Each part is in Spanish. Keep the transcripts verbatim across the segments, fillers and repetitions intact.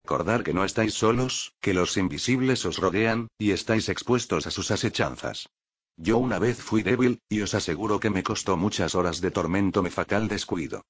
recordar que no estáis solos, que los invisibles os rodean, y estáis expuestos a sus asechanzas. Yo una vez fui débil, y os aseguro que me costó muchas horas de tormento mi fatal descuido.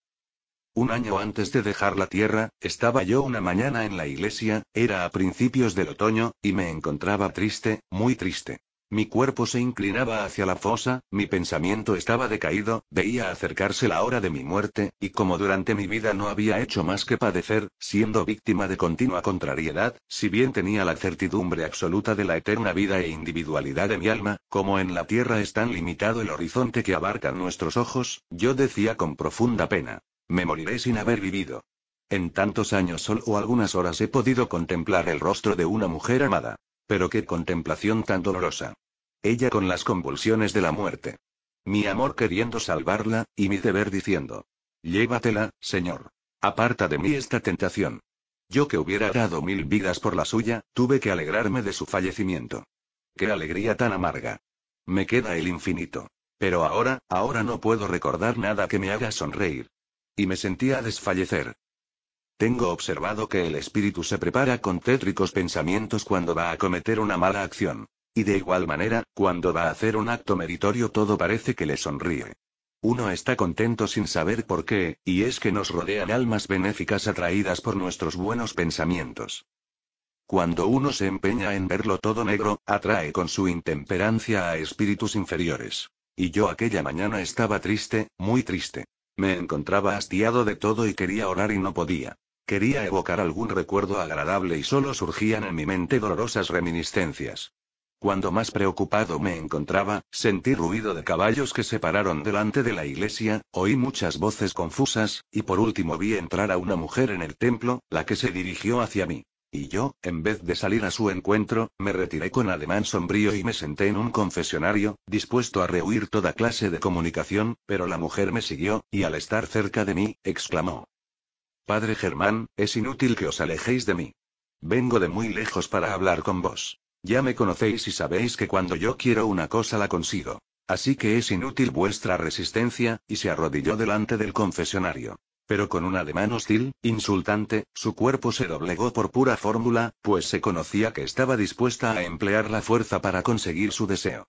Un año antes de dejar la tierra, estaba yo una mañana en la iglesia, era a principios del otoño, y me encontraba triste, muy triste. Mi cuerpo se inclinaba hacia la fosa, mi pensamiento estaba decaído, veía acercarse la hora de mi muerte, y como durante mi vida no había hecho más que padecer, siendo víctima de continua contrariedad, si bien tenía la certidumbre absoluta de la eterna vida e individualidad de mi alma, como en la tierra es tan limitado el horizonte que abarcan nuestros ojos, yo decía con profunda pena: me moriré sin haber vivido. En tantos años solo algunas horas he podido contemplar el rostro de una mujer amada. Pero qué contemplación tan dolorosa. Ella con las convulsiones de la muerte. Mi amor queriendo salvarla, y mi deber diciendo: llévatela, Señor. Aparta de mí esta tentación. Yo que hubiera dado mil vidas por la suya, tuve que alegrarme de su fallecimiento. Qué alegría tan amarga. Me queda el infinito. Pero ahora, ahora no puedo recordar nada que me haga sonreír. Y me sentía desfallecer. Tengo observado que el espíritu se prepara con tétricos pensamientos cuando va a cometer una mala acción. Y de igual manera, cuando va a hacer un acto meritorio todo parece que le sonríe. Uno está contento sin saber por qué, y es que nos rodean almas benéficas atraídas por nuestros buenos pensamientos. Cuando uno se empeña en verlo todo negro, atrae con su intemperancia a espíritus inferiores. Y yo aquella mañana estaba triste, muy triste. Me encontraba hastiado de todo y quería orar y no podía. Quería evocar algún recuerdo agradable y solo surgían en mi mente dolorosas reminiscencias. Cuando más preocupado me encontraba, sentí ruido de caballos que se pararon delante de la iglesia, oí muchas voces confusas, y por último vi entrar a una mujer en el templo, la que se dirigió hacia mí. Y yo, en vez de salir a su encuentro, me retiré con ademán sombrío y me senté en un confesionario, dispuesto a rehuir toda clase de comunicación, pero la mujer me siguió, y al estar cerca de mí, exclamó: Padre Germán, es inútil que os alejéis de mí. Vengo de muy lejos para hablar con vos. Ya me conocéis y sabéis que cuando yo quiero una cosa la consigo. Así que es inútil vuestra resistencia, y se arrodilló delante del confesionario. Pero con un ademán hostil, insultante, su cuerpo se doblegó por pura fórmula, pues se conocía que estaba dispuesta a emplear la fuerza para conseguir su deseo.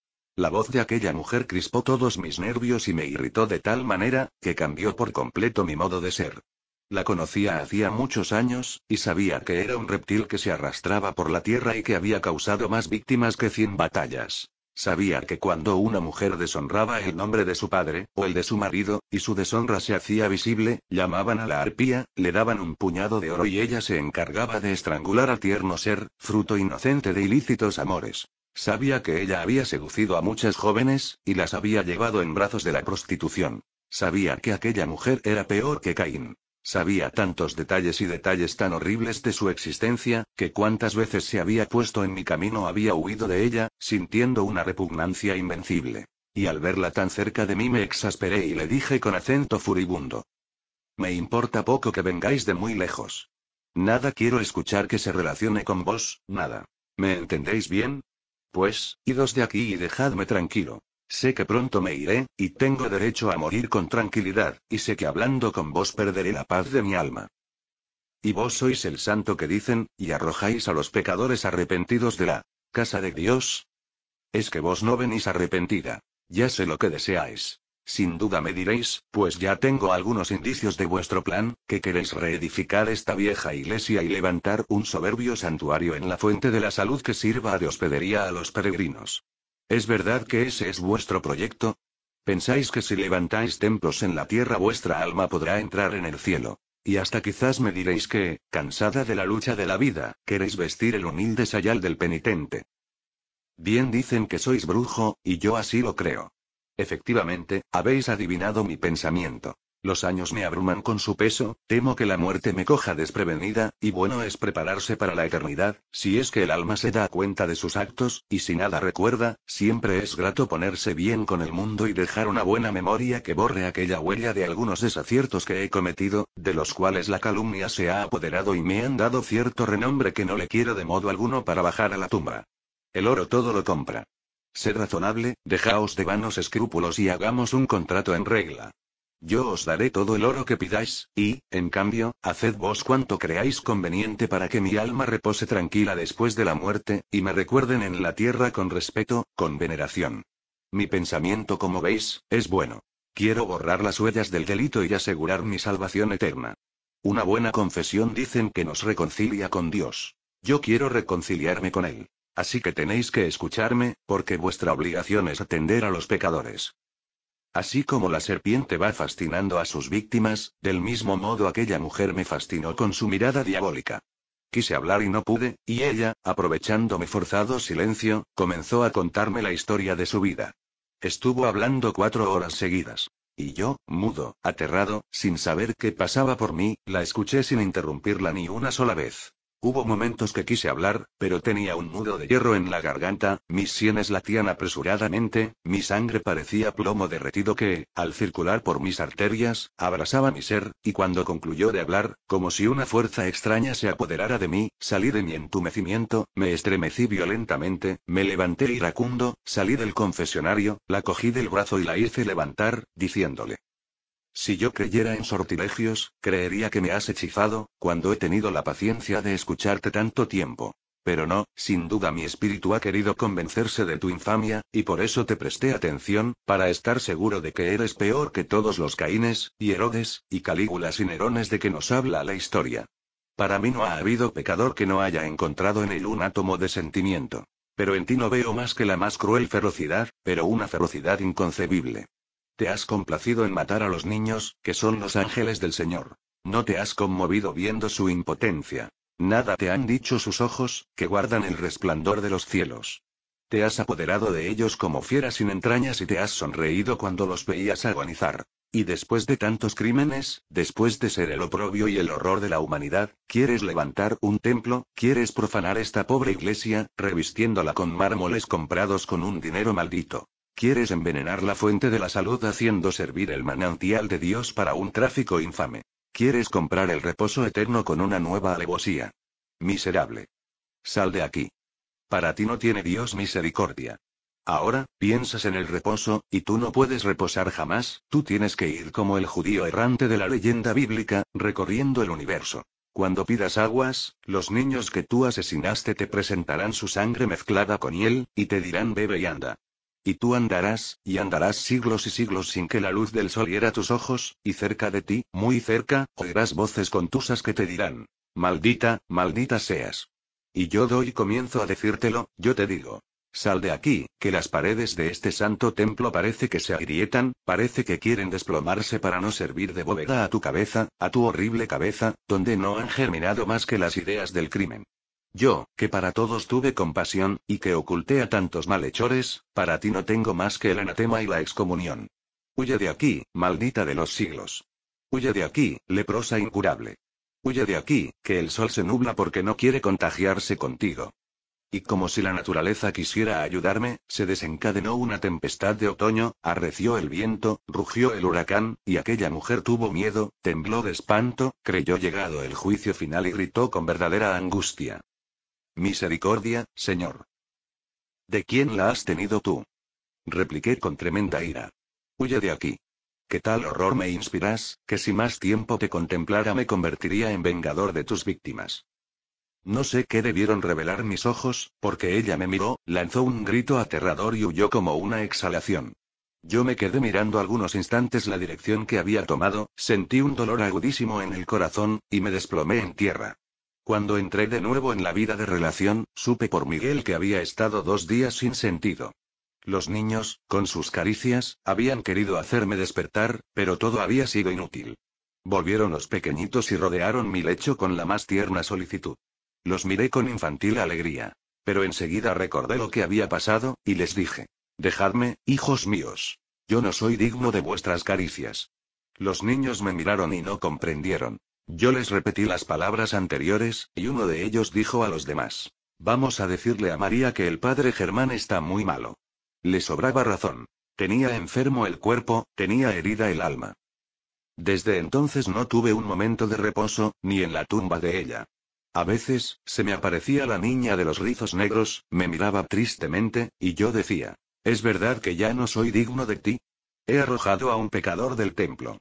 La voz de aquella mujer crispó todos mis nervios y me irritó de tal manera, que cambió por completo mi modo de ser. La conocía hacía muchos años, y sabía que era un reptil que se arrastraba por la tierra y que había causado más víctimas que cien batallas. Sabía que cuando una mujer deshonraba el nombre de su padre, o el de su marido, y su deshonra se hacía visible, llamaban a la arpía, le daban un puñado de oro y ella se encargaba de estrangular al tierno ser, fruto inocente de ilícitos amores. Sabía que ella había seducido a muchas jóvenes, y las había llevado en brazos de la prostitución. Sabía que aquella mujer era peor que Caín. Sabía tantos detalles y detalles tan horribles de su existencia, que cuantas veces se había puesto en mi camino había huido de ella, sintiendo una repugnancia invencible. Y al verla tan cerca de mí me exasperé y le dije con acento furibundo: Me importa poco que vengáis de muy lejos. Nada quiero escuchar que se relacione con vos, nada. ¿Me entendéis bien? Pues, idos de aquí y dejadme tranquilo. Sé que pronto me iré, y tengo derecho a morir con tranquilidad, y sé que hablando con vos perderé la paz de mi alma. Y vos sois el santo que dicen, y arrojáis a los pecadores arrepentidos de la casa de Dios. Es que vos no venís arrepentida. Ya sé lo que deseáis. Sin duda me diréis, pues ya tengo algunos indicios de vuestro plan, que queréis reedificar esta vieja iglesia y levantar un soberbio santuario en la fuente de la salud que sirva de hospedería a los peregrinos. ¿Es verdad que ese es vuestro proyecto? ¿Pensáis que si levantáis templos en la tierra vuestra alma podrá entrar en el cielo? Y hasta quizás me diréis que, cansada de la lucha de la vida, queréis vestir el humilde sayal del penitente. Bien dicen que sois brujo, y yo así lo creo. Efectivamente, habéis adivinado mi pensamiento. Los años me abruman con su peso, temo que la muerte me coja desprevenida, y bueno es prepararse para la eternidad, si es que el alma se da cuenta de sus actos, y si nada recuerda, siempre es grato ponerse bien con el mundo y dejar una buena memoria que borre aquella huella de algunos desaciertos que he cometido, de los cuales la calumnia se ha apoderado y me han dado cierto renombre que no le quiero de modo alguno para bajar a la tumba. El oro todo lo compra. Sed razonable, dejaos de vanos escrúpulos y hagamos un contrato en regla. Yo os daré todo el oro que pidáis, y, en cambio, haced vos cuanto creáis conveniente para que mi alma repose tranquila después de la muerte, y me recuerden en la tierra con respeto, con veneración. Mi pensamiento, como veis, es bueno. Quiero borrar las huellas del delito y asegurar mi salvación eterna. Una buena confesión dicen que nos reconcilia con Dios. Yo quiero reconciliarme con Él. Así que tenéis que escucharme, porque vuestra obligación es atender a los pecadores. Así como la serpiente va fascinando a sus víctimas, del mismo modo aquella mujer me fascinó con su mirada diabólica. Quise hablar y no pude, y ella, aprovechando mi forzado silencio, comenzó a contarme la historia de su vida. Estuvo hablando cuatro horas seguidas. Y yo, mudo, aterrado, sin saber qué pasaba por mí, la escuché sin interrumpirla ni una sola vez. Hubo momentos que quise hablar, pero tenía un nudo de hierro en la garganta, mis sienes latían apresuradamente, mi sangre parecía plomo derretido que, al circular por mis arterias, abrasaba mi ser, y cuando concluyó de hablar, como si una fuerza extraña se apoderara de mí, salí de mi entumecimiento, me estremecí violentamente, me levanté iracundo, salí del confesionario, la cogí del brazo y la hice levantar, diciéndole: si yo creyera en sortilegios, creería que me has hechizado, cuando he tenido la paciencia de escucharte tanto tiempo. Pero no, sin duda mi espíritu ha querido convencerse de tu infamia, y por eso te presté atención, para estar seguro de que eres peor que todos los Caínes, y Herodes, y Calígulas y Nerones de que nos habla la historia. Para mí no ha habido pecador que no haya encontrado en él un átomo de sentimiento. Pero en ti no veo más que la más cruel ferocidad, pero una ferocidad inconcebible. Te has complacido en matar a los niños, que son los ángeles del Señor. No te has conmovido viendo su impotencia. Nada te han dicho sus ojos, que guardan el resplandor de los cielos. Te has apoderado de ellos como fiera sin entrañas y te has sonreído cuando los veías agonizar. Y después de tantos crímenes, después de ser el oprobio y el horror de la humanidad, ¿quieres levantar un templo? ¿Quieres profanar esta pobre iglesia, revistiéndola con mármoles comprados con un dinero maldito? ¿Quieres envenenar la fuente de la salud haciendo servir el manantial de Dios para un tráfico infame? ¿Quieres comprar el reposo eterno con una nueva alevosía? Miserable. Sal de aquí. Para ti no tiene Dios misericordia. Ahora, piensas en el reposo, y tú no puedes reposar jamás, tú tienes que ir como el judío errante de la leyenda bíblica, recorriendo el universo. Cuando pidas aguas, los niños que tú asesinaste te presentarán su sangre mezclada con hiel, y te dirán bebe y anda. Y tú andarás, y andarás siglos y siglos sin que la luz del sol hiera tus ojos, y cerca de ti, muy cerca, oirás voces contusas que te dirán: maldita, maldita seas. Y yo doy comienzo a decírtelo, yo te digo: sal de aquí, que las paredes de este santo templo parece que se agrietan, parece que quieren desplomarse para no servir de bóveda a tu cabeza, a tu horrible cabeza, donde no han germinado más que las ideas del crimen. Yo, que para todos tuve compasión, y que oculté a tantos malhechores, para ti no tengo más que el anatema y la excomunión. Huye de aquí, maldita de los siglos. Huye de aquí, leprosa incurable. Huye de aquí, que el sol se nubla porque no quiere contagiarse contigo. Y como si la naturaleza quisiera ayudarme, se desencadenó una tempestad de otoño, arreció el viento, rugió el huracán, y aquella mujer tuvo miedo, tembló de espanto, creyó llegado el juicio final y gritó con verdadera angustia: misericordia, Señor. ¿De quién la has tenido tú? Repliqué con tremenda ira. Huye de aquí. ¿Qué tal horror me inspiras, que si más tiempo te contemplara me convertiría en vengador de tus víctimas? No sé qué debieron revelar mis ojos, porque ella me miró, lanzó un grito aterrador y huyó como una exhalación. Yo me quedé mirando algunos instantes la dirección que había tomado, sentí un dolor agudísimo en el corazón, y me desplomé en tierra. Cuando entré de nuevo en la vida de relación, supe por Miguel que había estado dos días sin sentido. Los niños, con sus caricias, habían querido hacerme despertar, pero todo había sido inútil. Volvieron los pequeñitos y rodearon mi lecho con la más tierna solicitud. Los miré con infantil alegría. Pero enseguida recordé lo que había pasado, y les dije: dejadme, hijos míos. Yo no soy digno de vuestras caricias. Los niños me miraron y no comprendieron. Yo les repetí las palabras anteriores, y uno de ellos dijo a los demás: vamos a decirle a María que el padre Germán está muy malo. Le sobraba razón. Tenía enfermo el cuerpo, tenía herida el alma. Desde entonces no tuve un momento de reposo, ni en la tumba de ella. A veces, se me aparecía la niña de los rizos negros, me miraba tristemente, y yo decía: ¿es verdad que ya no soy digno de ti? He arrojado a un pecador del templo.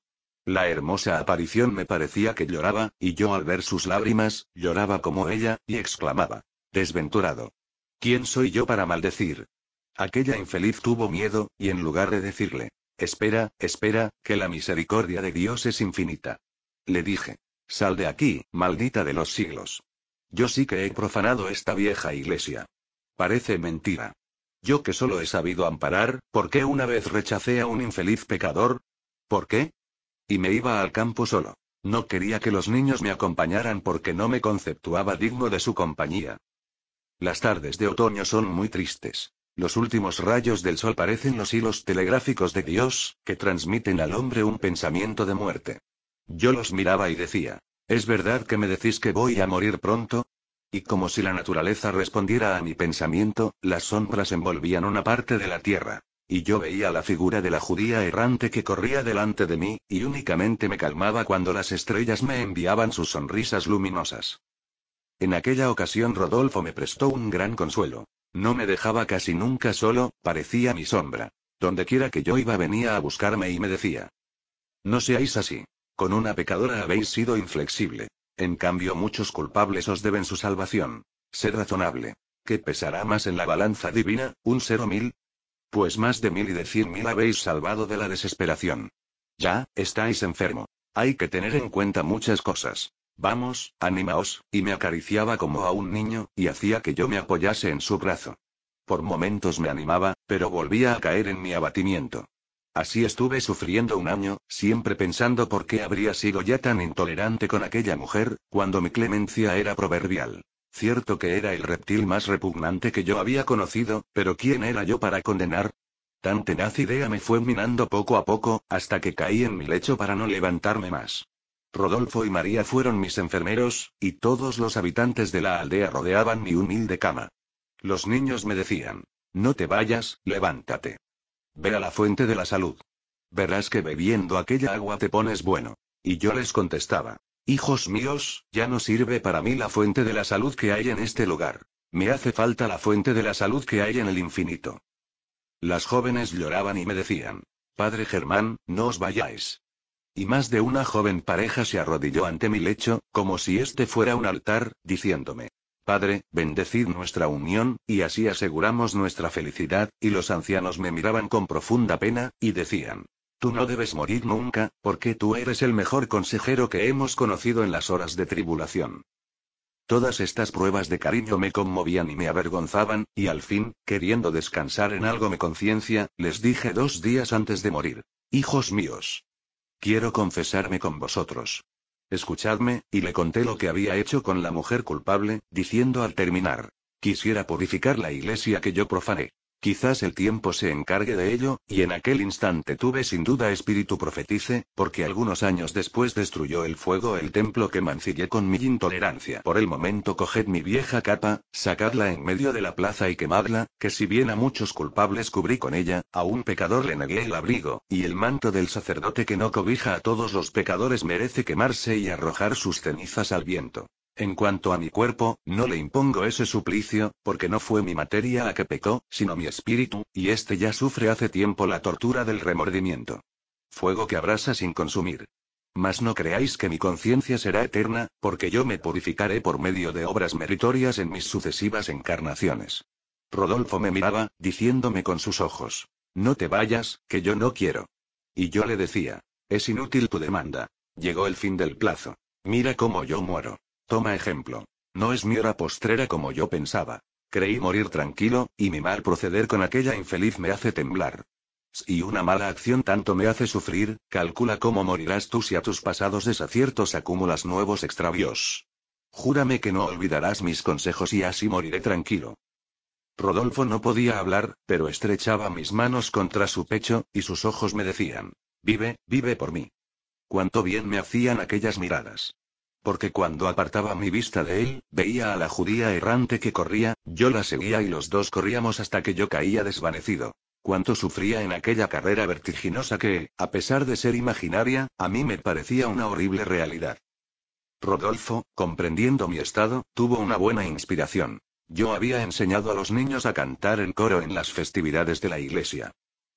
La hermosa aparición me parecía que lloraba, y yo al ver sus lágrimas, lloraba como ella, y exclamaba: «Desventurado. ¿Quién soy yo para maldecir?». Aquella infeliz tuvo miedo, y en lugar de decirle: «Espera, espera, que la misericordia de Dios es infinita», le dije: «Sal de aquí, maldita de los siglos. Yo sí que he profanado esta vieja iglesia. Parece mentira. Yo que solo he sabido amparar, ¿por qué una vez rechacé a un infeliz pecador? ¿Por qué? Y me iba al campo solo. No quería que los niños me acompañaran porque no me conceptuaba digno de su compañía». Las tardes de otoño son muy tristes. Los últimos rayos del sol parecen los hilos telegráficos de Dios, que transmiten al hombre un pensamiento de muerte. Yo los miraba y decía: «¿Es verdad que me decís que voy a morir pronto?». Y como si la naturaleza respondiera a mi pensamiento, las sombras envolvían una parte de la tierra. Y yo veía la figura de la judía errante que corría delante de mí, y únicamente me calmaba cuando las estrellas me enviaban sus sonrisas luminosas. En aquella ocasión Rodolfo me prestó un gran consuelo. No me dejaba casi nunca solo, parecía mi sombra. Dondequiera que yo iba venía a buscarme y me decía: «No seáis así. Con una pecadora habéis sido inflexible. En cambio muchos culpables os deben su salvación. Sed razonable. ¿Qué pesará más en la balanza divina, un ser o mil? Pues más de mil y de cien mil habéis salvado de la desesperación. Ya, estáis enfermo. Hay que tener en cuenta muchas cosas. Vamos, animaos», y me acariciaba como a un niño, y hacía que yo me apoyase en su brazo. Por momentos me animaba, pero volvía a caer en mi abatimiento. Así estuve sufriendo un año, siempre pensando por qué habría sido ya tan intolerante con aquella mujer, cuando mi clemencia era proverbial. Cierto que era el reptil más repugnante que yo había conocido, pero ¿quién era yo para condenar? Tan tenaz idea me fue minando poco a poco, hasta que caí en mi lecho para no levantarme más. Rodolfo y María fueron mis enfermeros, y todos los habitantes de la aldea rodeaban mi humilde cama. Los niños me decían: «No te vayas, levántate. Ve a la fuente de la salud. Verás que bebiendo aquella agua te pones bueno». Y yo les contestaba: «Hijos míos, ya no sirve para mí la fuente de la salud que hay en este lugar. Me hace falta la fuente de la salud que hay en el infinito». Las jóvenes lloraban y me decían: «Padre Germán, no os vayáis». Y más de una joven pareja se arrodilló ante mi lecho, como si este fuera un altar, diciéndome: «Padre, bendecid nuestra unión, y así aseguramos nuestra felicidad», y los ancianos me miraban con profunda pena, y decían: «Tú no debes morir nunca, porque tú eres el mejor consejero que hemos conocido en las horas de tribulación». Todas estas pruebas de cariño me conmovían y me avergonzaban, y al fin, queriendo descansar en algo mi conciencia, les dije dos días antes de morir: «Hijos míos, quiero confesarme con vosotros. Escuchadme», y le conté lo que había hecho con la mujer culpable, diciendo al terminar: «Quisiera purificar la iglesia que yo profané. Quizás el tiempo se encargue de ello», y en aquel instante tuve sin duda espíritu profetice, porque algunos años después destruyó el fuego el templo que mancillé con mi intolerancia. Por el momento coged mi vieja capa, sacadla en medio de la plaza y quemadla, que si bien a muchos culpables cubrí con ella, a un pecador le negué el abrigo, y el manto del sacerdote que no cobija a todos los pecadores merece quemarse y arrojar sus cenizas al viento. En cuanto a mi cuerpo, no le impongo ese suplicio, porque no fue mi materia la que pecó, sino mi espíritu, y éste ya sufre hace tiempo la tortura del remordimiento. Fuego que abrasa sin consumir. Mas no creáis que mi conciencia será eterna, porque yo me purificaré por medio de obras meritorias en mis sucesivas encarnaciones. Rodolfo me miraba, diciéndome con sus ojos: «No te vayas, que yo no quiero». Y yo le decía: «Es inútil tu demanda. Llegó el fin del plazo. Mira cómo yo muero. Toma ejemplo. No es mi hora postrera como yo pensaba. Creí morir tranquilo, y mi mal proceder con aquella infeliz me hace temblar. Si una mala acción tanto me hace sufrir, calcula cómo morirás tú si a tus pasados desaciertos acumulas nuevos extravíos. Júrame que no olvidarás mis consejos y así moriré tranquilo». Rodolfo no podía hablar, pero estrechaba mis manos contra su pecho, y sus ojos me decían: «Vive, vive por mí». Cuánto bien me hacían aquellas miradas. Porque cuando apartaba mi vista de él, veía a la judía errante que corría, yo la seguía y los dos corríamos hasta que yo caía desvanecido. Cuánto sufría en aquella carrera vertiginosa que, a pesar de ser imaginaria, a mí me parecía una horrible realidad. Rodolfo, comprendiendo mi estado, tuvo una buena inspiración. Yo había enseñado a los niños a cantar en coro en las festividades de la iglesia.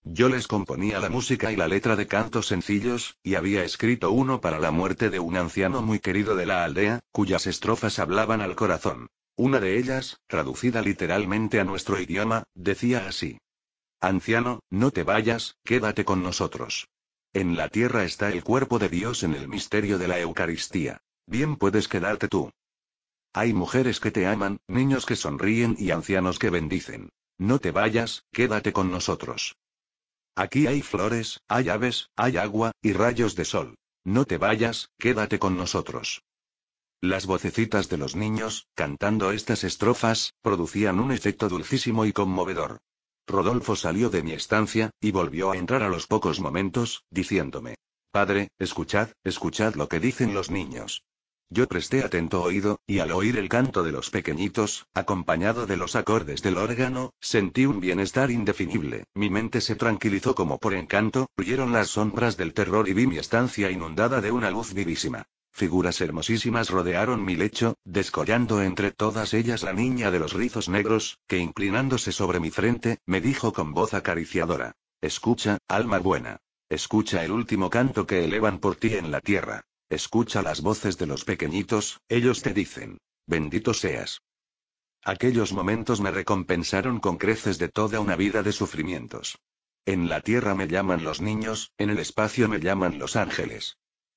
Yo les componía la música y la letra de cantos sencillos, y había escrito uno para la muerte de un anciano muy querido de la aldea, cuyas estrofas hablaban al corazón. Una de ellas, traducida literalmente a nuestro idioma, decía así. Anciano, no te vayas, quédate con nosotros. En la tierra está el cuerpo de Dios en el misterio de la Eucaristía. Bien puedes quedarte tú. Hay mujeres que te aman, niños que sonríen y ancianos que bendicen. No te vayas, quédate con nosotros. Aquí hay flores, hay aves, hay agua, y rayos de sol. No te vayas, quédate con nosotros. Las vocecitas de los niños, cantando estas estrofas, producían un efecto dulcísimo y conmovedor. Rodolfo salió de mi estancia, y volvió a entrar a los pocos momentos, diciéndome. Padre, escuchad, escuchad lo que dicen los niños. Yo presté atento oído, y al oír el canto de los pequeñitos, acompañado de los acordes del órgano, sentí un bienestar indefinible, mi mente se tranquilizó como por encanto, huyeron las sombras del terror y vi mi estancia inundada de una luz vivísima. Figuras hermosísimas rodearon mi lecho, descollando entre todas ellas la niña de los rizos negros, que inclinándose sobre mi frente, me dijo con voz acariciadora. Escucha, alma buena. Escucha el último canto que elevan por ti en la tierra. Escucha las voces de los pequeñitos, ellos te dicen. Bendito seas. Aquellos momentos me recompensaron con creces de toda una vida de sufrimientos. En la tierra me llaman los niños, en el espacio me llaman los ángeles.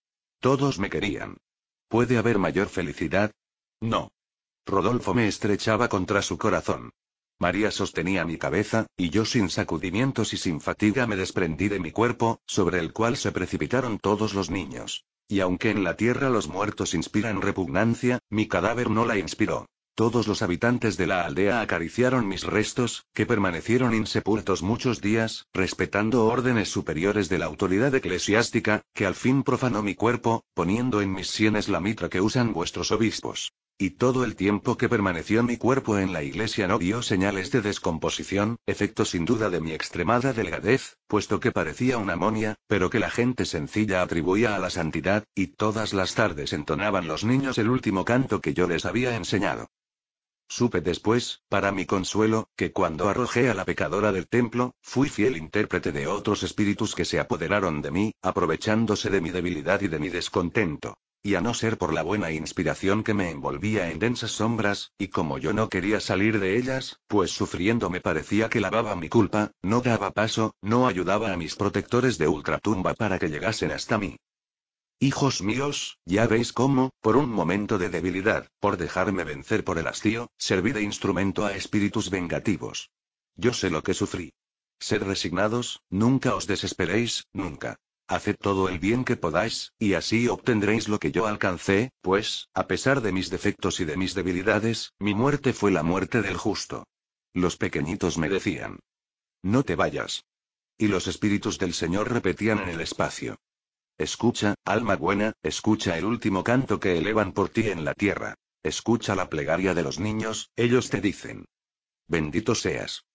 Todos me querían. ¿Puede haber mayor felicidad? No. Rodolfo me estrechaba contra su corazón. María sostenía mi cabeza, y yo sin sacudimientos y sin fatiga me desprendí de mi cuerpo, sobre el cual se precipitaron todos los niños. Y aunque en la tierra los muertos inspiran repugnancia, mi cadáver no la inspiró. Todos los habitantes de la aldea acariciaron mis restos, que permanecieron insepultos muchos días, respetando órdenes superiores de la autoridad eclesiástica, que al fin profanó mi cuerpo, poniendo en mis sienes la mitra que usan vuestros obispos. Y todo el tiempo que permaneció mi cuerpo en la iglesia no vio señales de descomposición, efecto sin duda de mi extremada delgadez, puesto que parecía una momia, pero que la gente sencilla atribuía a la santidad, y todas las tardes entonaban los niños el último canto que yo les había enseñado. Supe después, para mi consuelo, que cuando arrojé a la pecadora del templo, fui fiel intérprete de otros espíritus que se apoderaron de mí, aprovechándose de mi debilidad y de mi descontento. Y a no ser por la buena inspiración que me envolvía en densas sombras, y como yo no quería salir de ellas, pues sufriendo me parecía que lavaba mi culpa, no daba paso, no ayudaba a mis protectores de ultratumba para que llegasen hasta mí. Hijos míos, ya veis cómo, por un momento de debilidad, por dejarme vencer por el hastío, serví de instrumento a espíritus vengativos. Yo sé lo que sufrí. Sed resignados, nunca os desesperéis, nunca. Haced todo el bien que podáis, y así obtendréis lo que yo alcancé, pues, a pesar de mis defectos y de mis debilidades, mi muerte fue la muerte del justo. Los pequeñitos me decían. No te vayas. Y los espíritus del Señor repetían en el espacio. Escucha, alma buena, escucha el último canto que elevan por ti en la tierra. Escucha la plegaria de los niños, ellos te dicen. Bendito seas.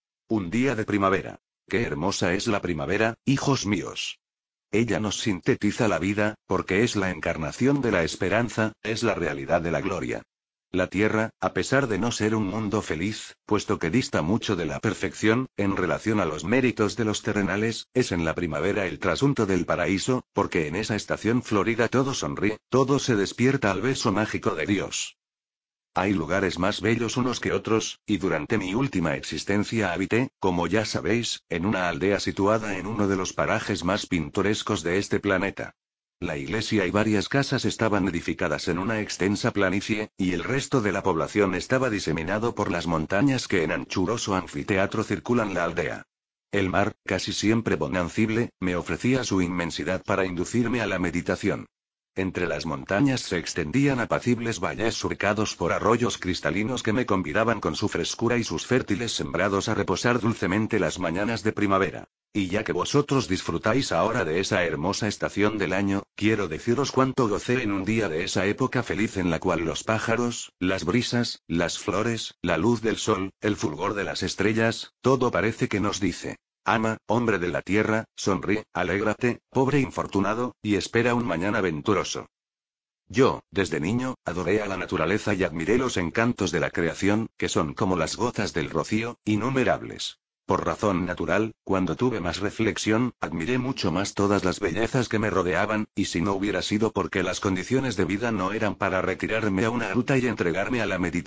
Un día de primavera. Qué hermosa es la primavera, hijos míos. Ella nos sintetiza la vida, porque es la encarnación de la esperanza, es la realidad de la gloria. La tierra, a pesar de no ser un mundo feliz, puesto que dista mucho de la perfección, en relación a los méritos de los terrenales, es en la primavera el trasunto del paraíso, porque en esa estación florida todo sonríe, todo se despierta al beso mágico de Dios. Hay lugares más bellos unos que otros, y durante mi última existencia habité, como ya sabéis, en una aldea situada en uno de los parajes más pintorescos de este planeta. La iglesia y varias casas estaban edificadas en una extensa planicie, y el resto de la población estaba diseminado por las montañas que en anchuroso anfiteatro circulan la aldea. El mar, casi siempre bonancible, me ofrecía su inmensidad para inducirme a la meditación. Entre las montañas se extendían apacibles valles surcados por arroyos cristalinos que me convidaban con su frescura y sus fértiles sembrados a reposar dulcemente las mañanas de primavera. Y ya que vosotros disfrutáis ahora de esa hermosa estación del año, quiero deciros cuánto gocé en un día de esa época feliz en la cual los pájaros, las brisas, las flores, la luz del sol, el fulgor de las estrellas, todo parece que nos dice. Ama, hombre de la tierra, sonríe, alégrate, pobre infortunado, y espera un mañana venturoso. Yo, desde niño, adoré a la naturaleza y admiré los encantos de la creación, que son como las gotas del rocío, innumerables. Por razón natural, cuando tuve más reflexión, admiré mucho más todas las bellezas que me rodeaban, y si no hubiera sido porque las condiciones de vida no eran para retirarme a una gruta y entregarme a la meditación,